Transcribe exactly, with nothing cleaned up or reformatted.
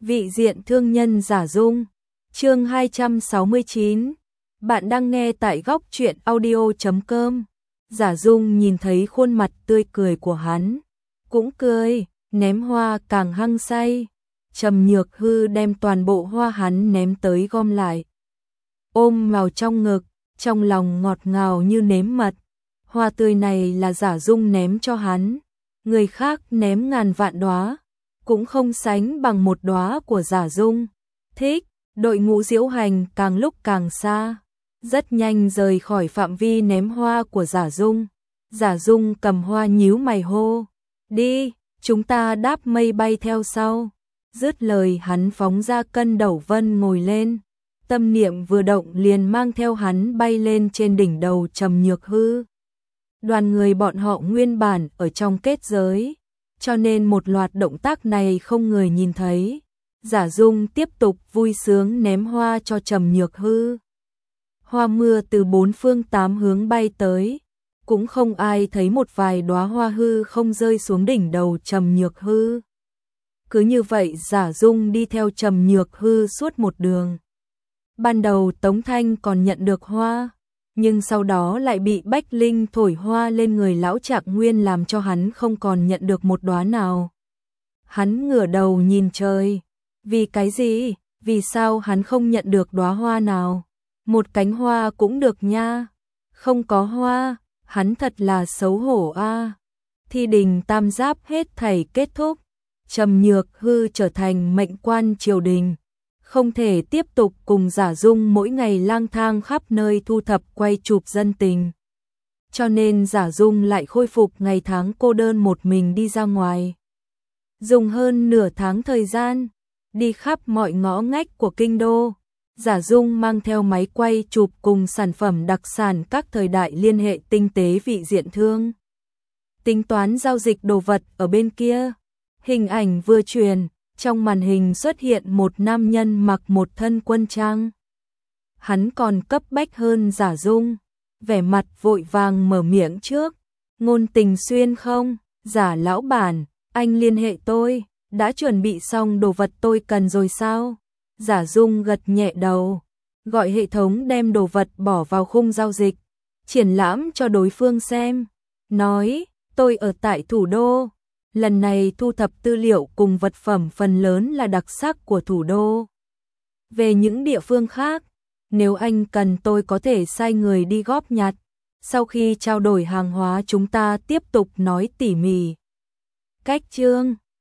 Vị diện thương nhân Giả Dung, chương hai trăm sáu mươi chín. Bạn đang nghe tại góc truyện audio chấm com. Giả Dung nhìn thấy khuôn mặt tươi cười của hắn, cũng cười, ném hoa càng hăng say. Trầm Nhược Hư đem toàn bộ hoa hắn ném tới gom lại, ôm vào trong ngực, trong lòng ngọt ngào như nếm mật. Hoa tươi này là Giả Dung ném cho hắn, người khác ném ngàn vạn đóa cũng không sánh bằng một đóa của Giả Dung. Thích, đội ngũ diễu hành càng lúc càng xa, rất nhanh rời khỏi phạm vi ném hoa của Giả Dung. Giả Dung cầm hoa nhíu mày hô, đi, chúng ta đáp mây bay theo sau. Dứt lời hắn phóng ra Cân Đẩu Vân ngồi lên, tâm niệm vừa động liền mang theo hắn bay lên trên đỉnh đầu Trầm Nhược Hư. Đoàn người bọn họ nguyên bản ở trong kết giới, cho nên một loạt động tác này không người nhìn thấy. Giả Dung tiếp tục vui sướng ném hoa cho Trầm Nhược Hư. Hoa mưa từ bốn phương tám hướng bay tới, cũng không ai thấy một vài đóa hoa hư không rơi xuống đỉnh đầu Trầm Nhược Hư. Cứ như vậy Giả Dung đi theo Trầm Nhược Hư suốt một đường. Ban đầu Tống Thanh còn nhận được hoa, nhưng sau đó lại bị Bách Linh thổi hoa lên người lão Trạc Nguyên làm cho hắn không còn nhận được một đóa nào. Hắn ngửa đầu nhìn trời, vì cái gì, vì sao hắn không nhận được đóa hoa nào? Một cánh hoa cũng được nha, không có hoa, hắn thật là xấu hổ a. À. Thi đình tam giáp hết thảy kết thúc, Trầm Nhược Hư trở thành mệnh quan triều đình, không thể tiếp tục cùng Giả Dung mỗi ngày lang thang khắp nơi thu thập quay chụp dân tình. Cho nên Giả Dung lại khôi phục ngày tháng cô đơn một mình đi ra ngoài. Dùng hơn nửa tháng thời gian, đi khắp mọi ngõ ngách của kinh đô, Giả Dung mang theo máy quay chụp cùng sản phẩm đặc sản các thời đại liên hệ tinh tế vị diện thương. Tính toán giao dịch đồ vật ở bên kia, hình ảnh vừa truyền. Trong màn hình xuất hiện một nam nhân mặc một thân quân trang. Hắn còn cấp bách hơn Giả Dung, vẻ mặt vội vàng mở miệng trước. Ngôn Tình Xuyên không? Giả lão bản, anh liên hệ tôi, đã chuẩn bị xong đồ vật tôi cần rồi sao? Giả Dung gật nhẹ đầu, gọi hệ thống đem đồ vật bỏ vào khung giao dịch, triển lãm cho đối phương xem. Nói, tôi ở tại thủ đô. Lần này thu thập tư liệu cùng vật phẩm phần lớn là đặc sắc của thủ đô. Về những địa phương khác, nếu anh cần tôi có thể sai người đi góp nhặt. Sau khi trao đổi hàng hóa chúng ta tiếp tục nói tỉ mỉ. Cách chương